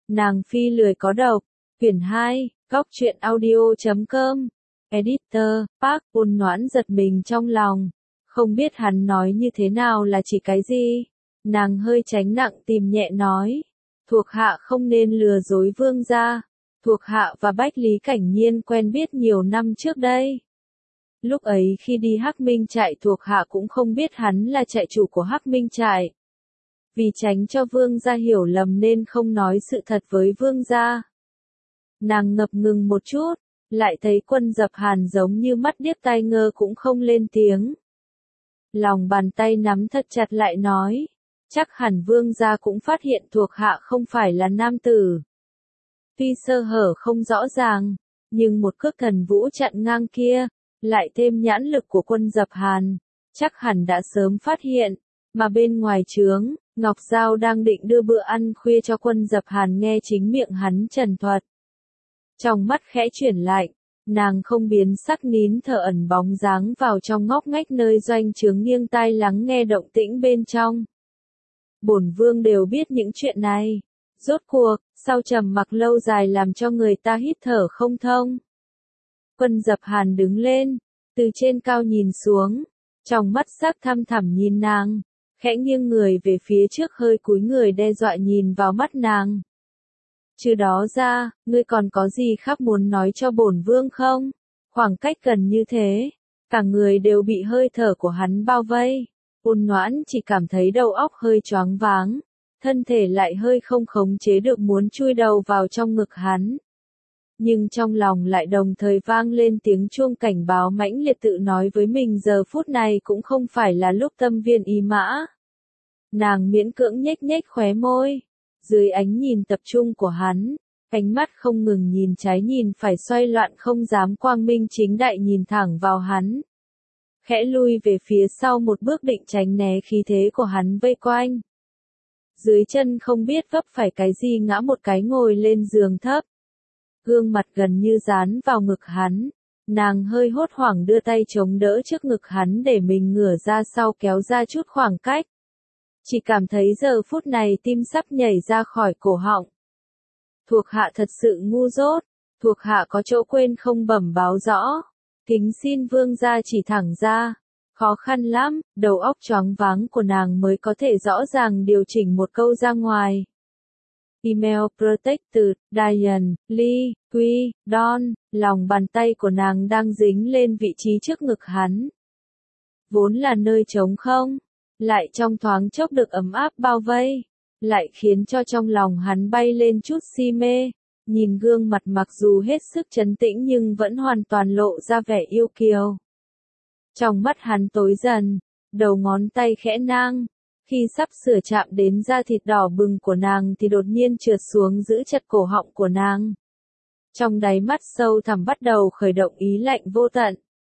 Nàng phi lười có độc. Quyển 2, Góc truyện audio.com. Editor, Park Ôn Noãn giật mình trong lòng. Không biết hắn nói như thế nào là chỉ cái gì. Nàng hơi tránh nặng tìm nhẹ nói. Thuộc hạ không nên lừa dối vương gia. Thuộc hạ và Bách Lý Cảnh Nhiên quen biết nhiều năm trước đây. Lúc ấy khi đi Hắc Minh trại thuộc hạ cũng không biết hắn là trại chủ của Hắc Minh trại. Vì tránh cho vương gia hiểu lầm nên không nói sự thật với vương gia. Nàng ngập ngừng một chút, lại thấy Quân Dập Hàn giống như mắt điếc tai ngơ cũng không lên tiếng. Lòng bàn tay nắm thật chặt lại nói, chắc hẳn vương gia cũng phát hiện thuộc hạ không phải là nam tử. Tuy sơ hở không rõ ràng, nhưng một cước thần vũ chặn ngang kia, lại thêm nhãn lực của Quân Dập Hàn, chắc hẳn đã sớm phát hiện, mà bên ngoài trướng, Ngọc Giao đang định đưa bữa ăn khuya cho Quân Dập Hàn nghe chính miệng hắn trần thuật. Trong mắt khẽ chuyển lạnh, nàng không biến sắc nín thở ẩn bóng dáng vào trong ngóc ngách nơi doanh trướng nghiêng tai lắng nghe động tĩnh bên trong. Bổn vương đều biết những chuyện này. Rốt cuộc, sau trầm mặc lâu dài làm cho người ta hít thở không thông. Quân Dập Hàn đứng lên, từ trên cao nhìn xuống, trong mắt sắc thăm thẳm nhìn nàng, khẽ nghiêng người về phía trước hơi cúi người đe dọa nhìn vào mắt nàng. Trừ đó ra, ngươi còn có gì khác muốn nói cho bổn vương không? Khoảng cách gần như thế, cả người đều bị hơi thở của hắn bao vây. Ôn Noãn chỉ cảm thấy đầu óc hơi choáng váng, thân thể lại hơi không khống chế được muốn chui đầu vào trong ngực hắn. Nhưng trong lòng lại đồng thời vang lên tiếng chuông cảnh báo mãnh liệt tự nói với mình giờ phút này cũng không phải là lúc tâm viên ý mã. Nàng miễn cưỡng nhếch nhếch khóe môi. Dưới ánh nhìn tập trung của hắn, ánh mắt không ngừng nhìn trái nhìn phải xoay loạn không dám quang minh chính đại nhìn thẳng vào hắn. Khẽ lui về phía sau một bước định tránh né khí thế của hắn vây quanh. Dưới chân không biết vấp phải cái gì ngã một cái ngồi lên giường thấp. Gương mặt gần như dán vào ngực hắn, nàng hơi hốt hoảng đưa tay chống đỡ trước ngực hắn để mình ngửa ra sau kéo ra chút khoảng cách. Chỉ cảm thấy giờ phút này tim sắp nhảy ra khỏi cổ họng. Thuộc hạ thật sự ngu dốt, thuộc hạ có chỗ quên không bẩm báo rõ. Kính xin vương gia chỉ thẳng ra. Khó khăn lắm, đầu óc choáng váng của nàng mới có thể rõ ràng điều chỉnh một câu ra ngoài. Email Protected, Diane, Lee, Quy, Don, lòng bàn tay của nàng đang dính lên vị trí trước ngực hắn. Vốn là nơi trống không, lại trong thoáng chốc được ấm áp bao vây, lại khiến cho trong lòng hắn bay lên chút si mê, nhìn gương mặt mặc dù hết sức trấn tĩnh nhưng vẫn hoàn toàn lộ ra vẻ yêu kiều. Trong mắt hắn tối dần, đầu ngón tay khẽ nang, khi sắp sửa chạm đến da thịt đỏ bừng của nàng thì đột nhiên trượt xuống giữ chặt cổ họng của nàng. Trong đáy mắt sâu thẳm bắt đầu khởi động ý lạnh vô tận.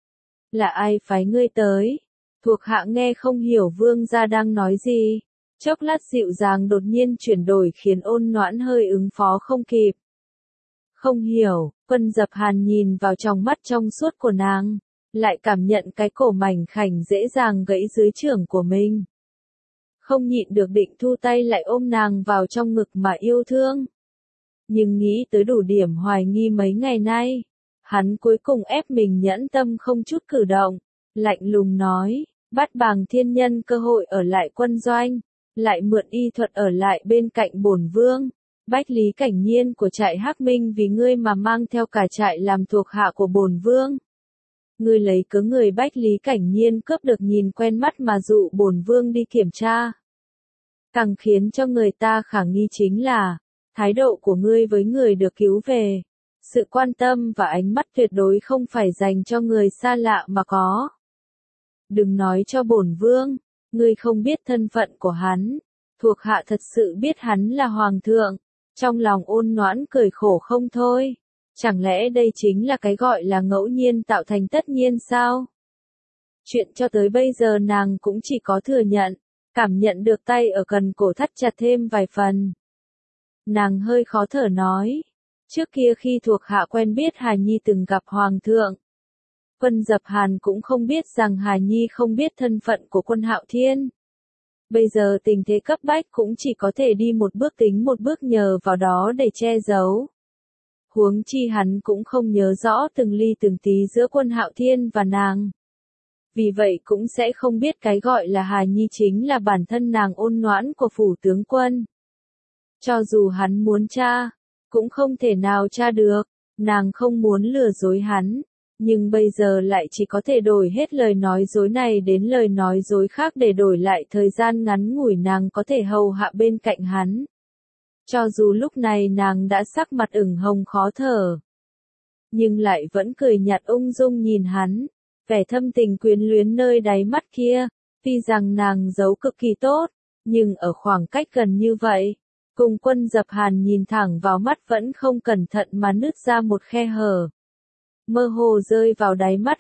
Là ai phái ngươi tới? Thuộc hạ nghe không hiểu vương gia đang nói gì. Chốc lát dịu dàng đột nhiên chuyển đổi khiến Ôn Noãn hơi ứng phó không kịp. Không hiểu, Quân Dập Hàn nhìn vào trong mắt trong suốt của nàng, lại cảm nhận cái cổ mảnh khảnh dễ dàng gãy dưới chưởng của mình. Không nhịn được định thu tay lại ôm nàng vào trong ngực mà yêu thương. Nhưng nghĩ tới đủ điểm hoài nghi mấy ngày nay, hắn cuối cùng ép mình nhẫn tâm không chút cử động, lạnh lùng nói, bắt Bàng Thiên Nhân cơ hội ở lại quân doanh, lại mượn y thuật ở lại bên cạnh bổn vương. Bách Lý Cảnh Nhiên của trại Hắc Minh vì ngươi mà mang theo cả trại làm thuộc hạ của bổn vương. Ngươi lấy cớ người Bách Lý Cảnh Nhiên cướp được nhìn quen mắt mà dụ bổn vương đi kiểm tra. Càng khiến cho người ta khả nghi chính là, thái độ của ngươi với người được cứu về. Sự quan tâm và ánh mắt tuyệt đối không phải dành cho người xa lạ mà có. Đừng nói cho bổn vương, ngươi không biết thân phận của hắn. Thuộc hạ thật sự biết hắn là hoàng thượng. Trong lòng Ôn Noãn cười khổ không thôi. Chẳng lẽ đây chính là cái gọi là ngẫu nhiên tạo thành tất nhiên sao? Chuyện cho tới bây giờ nàng cũng chỉ có thừa nhận, cảm nhận được tay ở gần cổ thắt chặt thêm vài phần. Nàng hơi khó thở nói, trước kia khi thuộc hạ quen biết Hà Nhi từng gặp hoàng thượng. Quân Dập Hàn cũng không biết rằng Hà Nhi không biết thân phận của Quân Hạo Thiên. Bây giờ tình thế cấp bách cũng chỉ có thể đi một bước tính một bước nhờ vào đó để che giấu. Huống chi hắn cũng không nhớ rõ từng ly từng tí giữa Quân Hạo Thiên và nàng. Vì vậy cũng sẽ không biết cái gọi là hài nhi chính là bản thân nàng Ôn Noãn của phủ tướng quân. Cho dù hắn muốn tra, cũng không thể nào tra được, nàng không muốn lừa dối hắn, nhưng bây giờ lại chỉ có thể đổi hết lời nói dối này đến lời nói dối khác để đổi lại thời gian ngắn ngủi nàng có thể hầu hạ bên cạnh hắn. Cho dù lúc này nàng đã sắc mặt ửng hồng khó thở, nhưng lại vẫn cười nhạt ung dung nhìn hắn, vẻ thâm tình quyến luyến nơi đáy mắt kia, tuy rằng nàng giấu cực kỳ tốt, nhưng ở khoảng cách gần như vậy, cùng Quân Dập Hàn nhìn thẳng vào mắt vẫn không cẩn thận mà nứt ra một khe hở. Mơ hồ rơi vào đáy mắt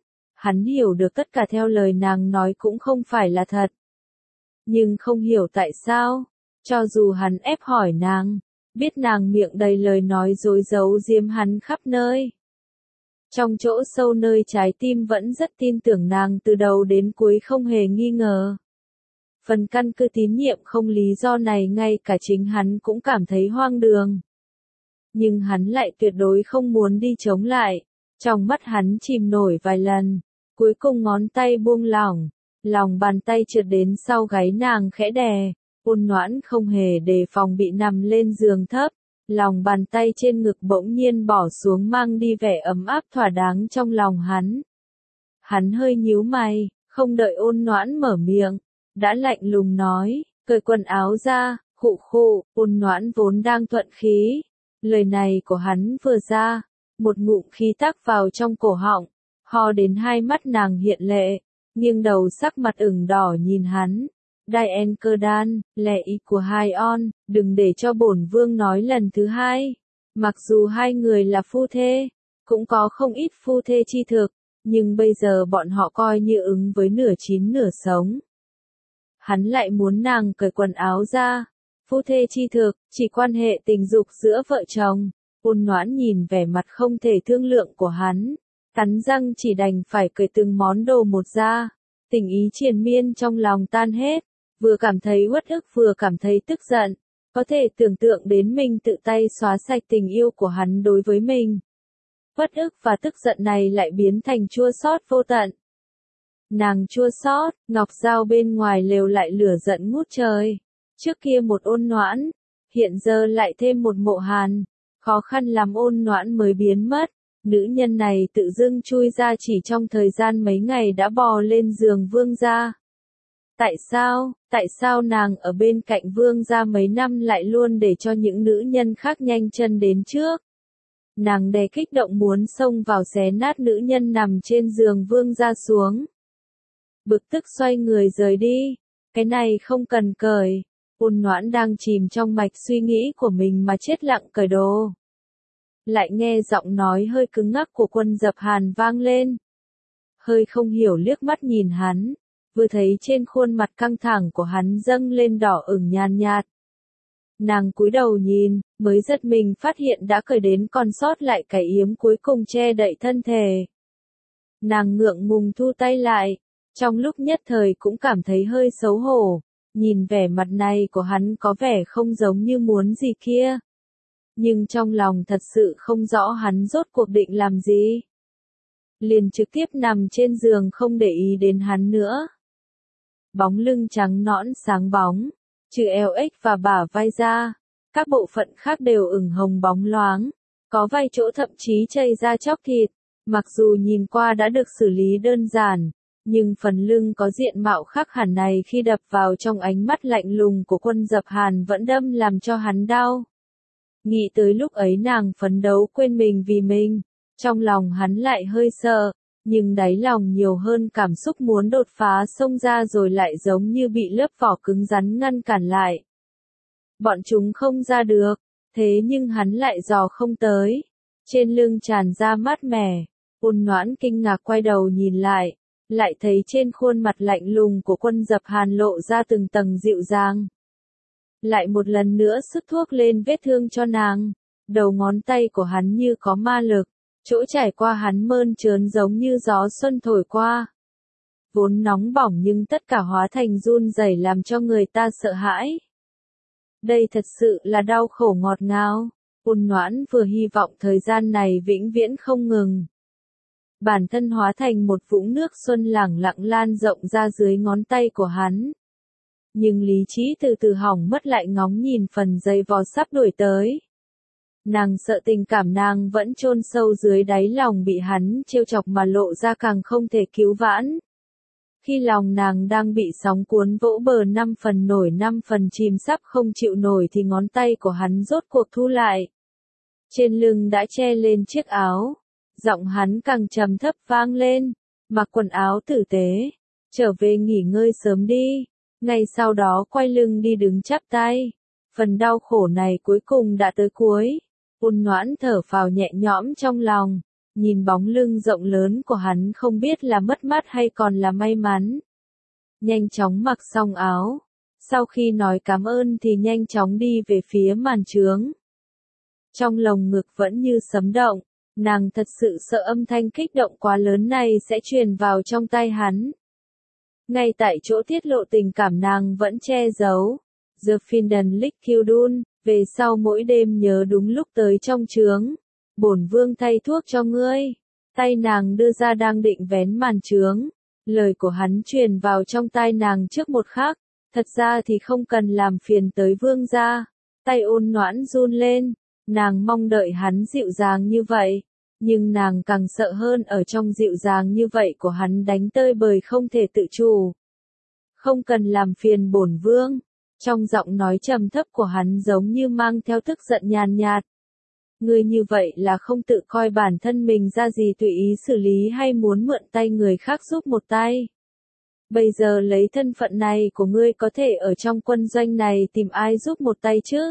hắn hiểu được tất cả theo lời nàng nói cũng không phải là thật. Nhưng không hiểu tại sao, cho dù hắn ép hỏi nàng, biết nàng miệng đầy lời nói dối giấu giếm hắn khắp nơi. Trong chỗ sâu nơi trái tim vẫn rất tin tưởng nàng từ đầu đến cuối không hề nghi ngờ. Phần căn cứ tín nhiệm không lý do này ngay cả chính hắn cũng cảm thấy hoang đường. Nhưng hắn lại tuyệt đối không muốn đi chống lại. Trong mắt hắn chìm nổi vài lần, cuối cùng ngón tay buông lỏng, lòng bàn tay trượt đến sau gáy nàng khẽ đè, Ôn Noãn không hề đề phòng bị nằm lên giường thấp, lòng bàn tay trên ngực bỗng nhiên bỏ xuống mang đi vẻ ấm áp thỏa đáng trong lòng hắn. Hắn hơi nhíu mày, không đợi Ôn Noãn mở miệng, đã lạnh lùng nói, cởi quần áo ra, khụ khụ, Ôn Noãn vốn đang thuận khí. Lời này của hắn vừa ra, một ngụm khí tắc vào trong cổ họng, ho đến hai mắt nàng hiện lệ, nghiêng đầu sắc mặt ửng đỏ nhìn hắn. Diane Cơ Đan, lẽ ý của hai on, đừng để cho bổn vương nói lần thứ hai. Mặc dù hai người là phu thê, cũng có không ít phu thê chi thực, nhưng bây giờ bọn họ coi như ứng với nửa chín nửa sống. Hắn lại muốn nàng cởi quần áo ra. Phu thê chi thực, chỉ quan hệ tình dục giữa vợ chồng. Ôn Noãn nhìn vẻ mặt không thể thương lượng của hắn, cắn răng chỉ đành phải cởi từng món đồ một ra. Tình ý triền miên trong lòng tan hết, vừa cảm thấy uất ức vừa cảm thấy tức giận, có thể tưởng tượng đến mình tự tay xóa sạch tình yêu của hắn đối với mình. Uất ức và tức giận này lại biến thành chua xót vô tận. Nàng chua xót, ngọc dao bên ngoài lều lại lửa giận ngút trời. Trước kia một Ôn Noãn, hiện giờ lại thêm một Mộ Hàn, khó khăn lắm Ôn Noãn mới biến mất. Nữ nhân này tự dưng chui ra chỉ trong thời gian mấy ngày đã bò lên giường vương gia. Tại sao nàng ở bên cạnh vương gia mấy năm lại luôn để cho những nữ nhân khác nhanh chân đến trước? Nàng đè kích động muốn xông vào xé nát nữ nhân nằm trên giường vương gia xuống. Bực tức xoay người rời đi, cái này không cần cởi. Ôn Noãn đang chìm trong mạch suy nghĩ của mình mà chết lặng cởi đồ. Lại nghe giọng nói hơi cứng ngắc của Quân Dập Hàn vang lên. Hơi không hiểu liếc mắt nhìn hắn, vừa thấy trên khuôn mặt căng thẳng của hắn dâng lên đỏ ửng nhàn nhạt. Nàng cúi đầu nhìn, mới giật mình phát hiện đã cởi đến còn sót lại cái yếm cuối cùng che đậy thân thể. Nàng ngượng ngùng thu tay lại, trong lúc nhất thời cũng cảm thấy hơi xấu hổ, nhìn vẻ mặt này của hắn có vẻ không giống như muốn gì kia. Nhưng trong lòng thật sự không rõ hắn rốt cuộc định làm gì. Liền trực tiếp nằm trên giường không để ý đến hắn nữa. Bóng lưng trắng nõn sáng bóng, trừ eo ếch và bả vai ra, các bộ phận khác đều ửng hồng bóng loáng, có vài chỗ thậm chí chảy ra chóc thịt, mặc dù nhìn qua đã được xử lý đơn giản, nhưng phần lưng có diện mạo khác hẳn này khi đập vào trong ánh mắt lạnh lùng của Quân Dập Hàn vẫn đâm làm cho hắn đau. Nghĩ tới lúc ấy nàng phấn đấu quên mình vì mình, trong lòng hắn lại hơi sợ, nhưng đáy lòng nhiều hơn cảm xúc muốn đột phá xông ra rồi lại giống như bị lớp vỏ cứng rắn ngăn cản lại. Bọn chúng không ra được, thế nhưng hắn lại dò không tới. Trên lưng tràn ra mát mẻ, Ôn Noãn kinh ngạc quay đầu nhìn lại thấy trên khuôn mặt lạnh lùng của Quân Dập Hàn lộ ra từng tầng dịu dàng. Lại một lần nữa sức thuốc lên vết thương cho nàng, đầu ngón tay của hắn như có ma lực, chỗ trải qua hắn mơn trớn giống như gió xuân thổi qua. vốn nóng bỏng nhưng tất cả hóa thành run rẩy làm cho người ta sợ hãi. Đây thật sự là đau khổ ngọt ngào. Ôn Noãn vừa hy vọng thời gian này vĩnh viễn không ngừng. Bản thân hóa thành một vũng nước xuân lẳng lặng lan rộng ra dưới ngón tay của hắn. Nhưng lý trí từ từ hỏng mất lại ngóng nhìn phần dây vò sắp đuổi tới. Nàng sợ tình cảm nàng vẫn chôn sâu dưới đáy lòng bị hắn trêu chọc mà lộ ra càng không thể cứu vãn. Khi lòng nàng đang bị sóng cuốn vỗ bờ 5 phần nổi 5 phần chìm sắp không chịu nổi thì ngón tay của hắn rốt cuộc thu lại. Trên lưng đã che lên chiếc áo. Giọng hắn càng trầm thấp vang lên. Mặc quần áo tử tế. Trở về nghỉ ngơi sớm đi. Ngay sau đó quay lưng đi đứng chắp tay. Phần đau khổ này cuối cùng đã tới cuối. Ôn Noãn thở phào nhẹ nhõm trong lòng. Nhìn bóng lưng rộng lớn của hắn không biết là mất mát hay còn là may mắn. Nhanh chóng mặc xong áo. Sau khi nói cảm ơn thì nhanh chóng đi về phía màn trướng. Trong lồng ngực vẫn như sấm động. Nàng thật sự sợ âm thanh kích động quá lớn này sẽ truyền vào trong tai hắn. Ngay tại chỗ tiết lộ tình cảm nàng vẫn che giấu. The Finden Lick Kildun, về sau mỗi đêm nhớ đúng lúc tới trong trướng. Bổn vương thay thuốc cho ngươi. Tay nàng đưa ra đang định vén màn trướng. Lời của hắn truyền vào trong tai nàng trước một khắc. Thật ra thì không cần làm phiền tới vương gia. Tay Ôn Noãn run lên. Nàng mong đợi hắn dịu dàng như vậy. Nhưng nàng càng sợ hơn ở trong dịu dàng như vậy của hắn đánh tơi bời không thể tự chủ. Không cần làm phiền bổn vương. Trong giọng nói trầm thấp của hắn giống như mang theo tức giận nhàn nhạt. Ngươi như vậy là không tự coi bản thân mình ra gì tùy ý xử lý hay muốn mượn tay người khác giúp một tay. Bây giờ lấy thân phận này của ngươi có thể ở trong quân doanh này tìm ai giúp một tay chứ?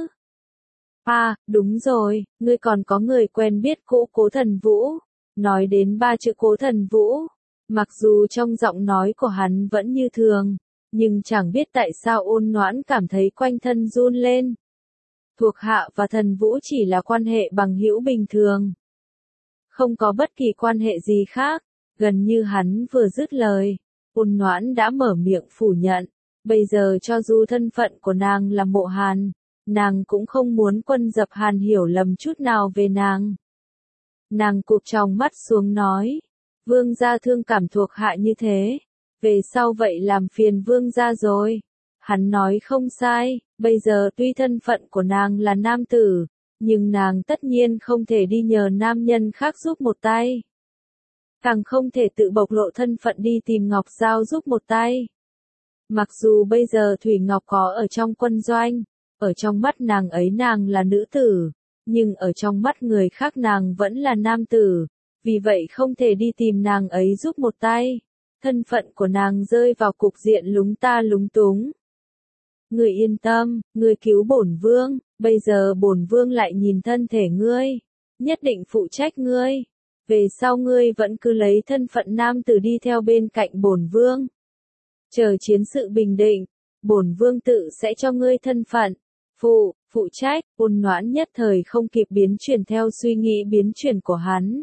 À, đúng rồi, ngươi còn có người quen biết cũ Cố Thần Vũ. Nói đến 3 chữ Cố Thần Vũ, mặc dù trong giọng nói của hắn vẫn như thường, nhưng chẳng biết tại sao Ôn Noãn cảm thấy quanh thân run lên. Thuộc hạ và Thần Vũ chỉ là quan hệ bằng hữu bình thường. Không có bất kỳ quan hệ gì khác. Gần như hắn vừa dứt lời, Ôn Noãn đã mở miệng phủ nhận. Bây giờ cho dù thân phận của nàng là Mộ Hàn, nàng cũng không muốn Quân Dập Hàn hiểu lầm chút nào về nàng. Nàng cụp tròng mắt xuống nói, vương gia thương cảm thuộc hạ như thế, về sau vậy làm phiền vương gia rồi. Hắn nói không sai, bây giờ tuy thân phận của nàng là nam tử, nhưng nàng tất nhiên không thể đi nhờ nam nhân khác giúp một tay. Càng không thể tự bộc lộ thân phận đi tìm Ngọc Giao giúp một tay. Mặc dù bây giờ Thủy Ngọc có ở trong quân doanh, ở trong mắt nàng ấy nàng là nữ tử, nhưng ở trong mắt người khác nàng vẫn là nam tử, vì vậy không thể đi tìm nàng ấy giúp một tay. Thân phận của nàng rơi vào cục diện lúng ta lúng túng. Ngươi yên tâm, ngươi cứu bổn vương, bây giờ bổn vương lại nhìn thân thể ngươi, nhất định phụ trách ngươi. Về sau ngươi vẫn cứ lấy thân phận nam tử đi theo bên cạnh bổn vương. Chờ chiến sự bình định, bổn vương tự sẽ cho ngươi thân phận. Phụ trách. Ôn Noãn nhất thời không kịp biến chuyển theo suy nghĩ biến chuyển của hắn.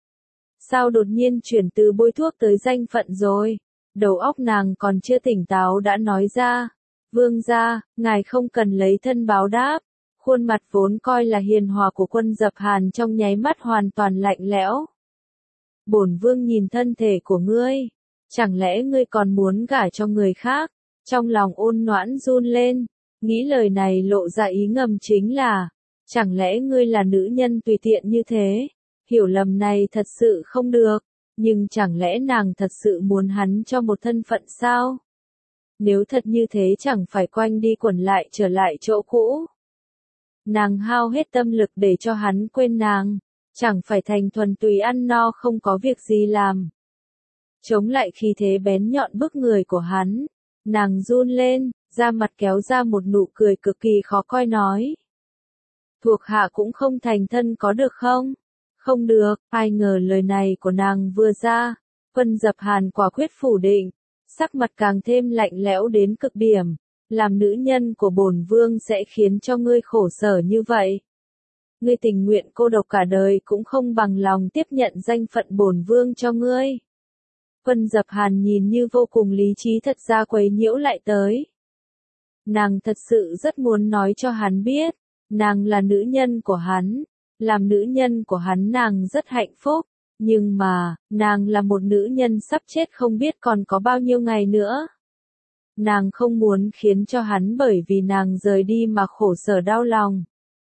Sao đột nhiên chuyển từ bôi thuốc tới danh phận rồi? Đầu óc nàng còn chưa tỉnh táo đã nói ra. Vương gia, ngài không cần lấy thân báo đáp. Khuôn mặt vốn coi là hiền hòa của Quân Dập Hàn trong nháy mắt hoàn toàn lạnh lẽo. Bổn vương nhìn thân thể của ngươi, chẳng lẽ ngươi còn muốn gả cho người khác? Trong lòng Ôn Noãn run lên, nghĩ lời này lộ ra ý ngầm chính là, chẳng lẽ ngươi là nữ nhân tùy tiện như thế? Hiểu lầm này thật sự không được, nhưng chẳng lẽ nàng thật sự muốn hắn cho một thân phận sao? Nếu thật như thế chẳng phải quanh đi quẩn lại trở lại chỗ cũ. Nàng hao hết tâm lực để cho hắn quên nàng, chẳng phải thành thuần túy ăn no không có việc gì làm. Chống lại khi thế bén nhọn bức người của hắn, nàng run lên, da mặt kéo ra một nụ cười cực kỳ khó coi nói. Thuộc hạ cũng không thành thân có được không? Không được, ai ngờ lời này của nàng vừa ra, Quân Dập Hàn quả quyết phủ định, sắc mặt càng thêm lạnh lẽo đến cực điểm. Làm nữ nhân của bổn vương sẽ khiến cho ngươi khổ sở như vậy. Ngươi tình nguyện cô độc cả đời cũng không bằng lòng tiếp nhận danh phận bổn vương cho ngươi. Vân Dập Hàn nhìn như vô cùng lý trí thật ra quấy nhiễu lại tới. Nàng thật sự rất muốn nói cho hắn biết, nàng là nữ nhân của hắn, làm nữ nhân của hắn nàng rất hạnh phúc, nhưng mà, nàng là một nữ nhân sắp chết không biết còn có bao nhiêu ngày nữa. Nàng không muốn khiến cho hắn bởi vì nàng rời đi mà khổ sở đau lòng.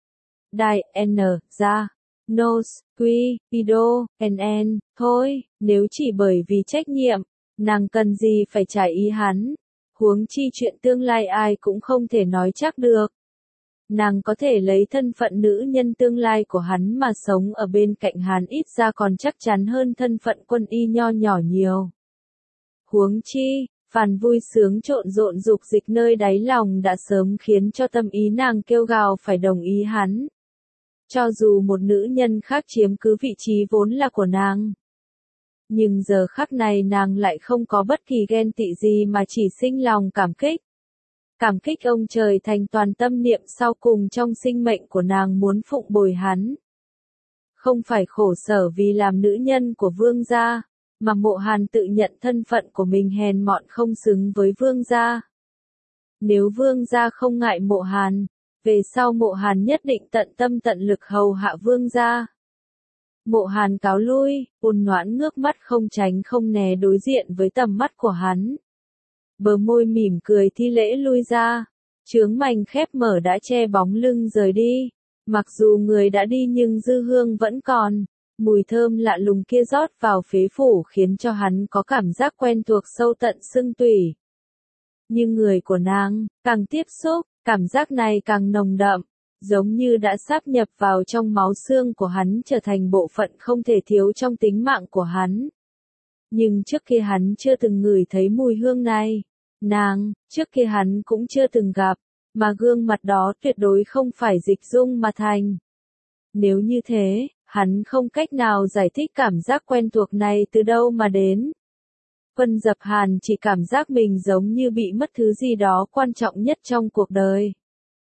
Đại N, ra, Nos, Quy, Ido, NN, thôi, nếu chỉ bởi vì trách nhiệm, nàng cần gì phải trải ý hắn, huống chi chuyện tương lai ai cũng không thể nói chắc được. Nàng có thể lấy thân phận nữ nhân tương lai của hắn mà sống ở bên cạnh hắn ít ra còn chắc chắn hơn thân phận quân y nho nhỏ nhiều. Huống chi, phàn vui sướng trộn rộn dục dịch nơi đáy lòng đã sớm khiến cho tâm ý nàng kêu gào phải đồng ý hắn. Cho dù một nữ nhân khác chiếm cứ vị trí vốn là của nàng. Nhưng giờ khắc này nàng lại không có bất kỳ ghen tị gì mà chỉ sinh lòng cảm kích. Cảm kích ông trời thành toàn tâm niệm sau cùng trong sinh mệnh của nàng muốn phụng bồi hắn. Không phải khổ sở vì làm nữ nhân của vương gia, mà Mộ Hàn tự nhận thân phận của mình hèn mọn không xứng với vương gia. Nếu vương gia không ngại Mộ Hàn, về sau Mộ Hàn nhất định tận tâm tận lực hầu hạ vương gia. Mộ Hàn cáo lui, ôn noãn ngước mắt không tránh không né đối diện với tầm mắt của hắn. Bờ môi mỉm cười thi lễ lui ra, chướng mảnh khép mở đã che bóng lưng rời đi. Mặc dù người đã đi nhưng dư hương vẫn còn, mùi thơm lạ lùng kia rót vào phế phủ khiến cho hắn có cảm giác quen thuộc sâu tận xương tủy. Nhưng người của nàng, càng tiếp xúc, cảm giác này càng nồng đậm, giống như đã sáp nhập vào trong máu xương của hắn trở thành bộ phận không thể thiếu trong tính mạng của hắn. Nhưng trước kia hắn chưa từng ngửi thấy mùi hương này, nàng, trước kia hắn cũng chưa từng gặp, mà gương mặt đó tuyệt đối không phải dịch dung mà thành. Nếu như thế, hắn không cách nào giải thích cảm giác quen thuộc này từ đâu mà đến. Vân Dập Hàn chỉ cảm giác mình giống như bị mất thứ gì đó quan trọng nhất trong cuộc đời.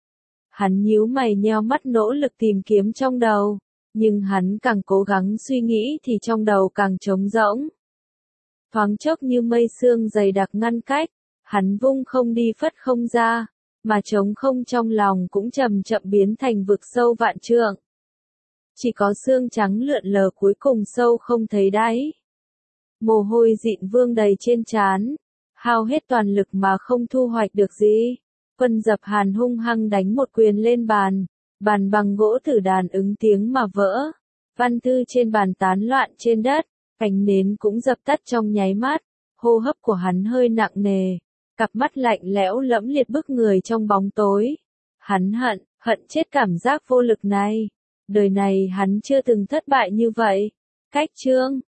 Hắn nhíu mày nheo mắt nỗ lực tìm kiếm trong đầu, nhưng hắn càng cố gắng suy nghĩ thì trong đầu càng trống rỗng. Thoáng chốc như mây sương dày đặc ngăn cách, hắn vung không đi phất không ra, mà trống không trong lòng cũng chậm chậm biến thành vực sâu vạn trượng. Chỉ có xương trắng lượn lờ cuối cùng sâu không thấy đáy. Mồ hôi dịn vương đầy trên trán, hao hết toàn lực mà không thu hoạch được gì. Vân Dập Hàn hung hăng đánh một quyền lên bàn, bàn bằng gỗ thử đàn ứng tiếng mà vỡ. Văn thư trên bàn tán loạn trên đất, ánh nến cũng dập tắt trong nháy mắt, hô hấp của hắn hơi nặng nề, cặp mắt lạnh lẽo lẫm liệt bức người trong bóng tối. Hắn hận chết cảm giác vô lực này. Đời này hắn chưa từng thất bại như vậy. Cách chương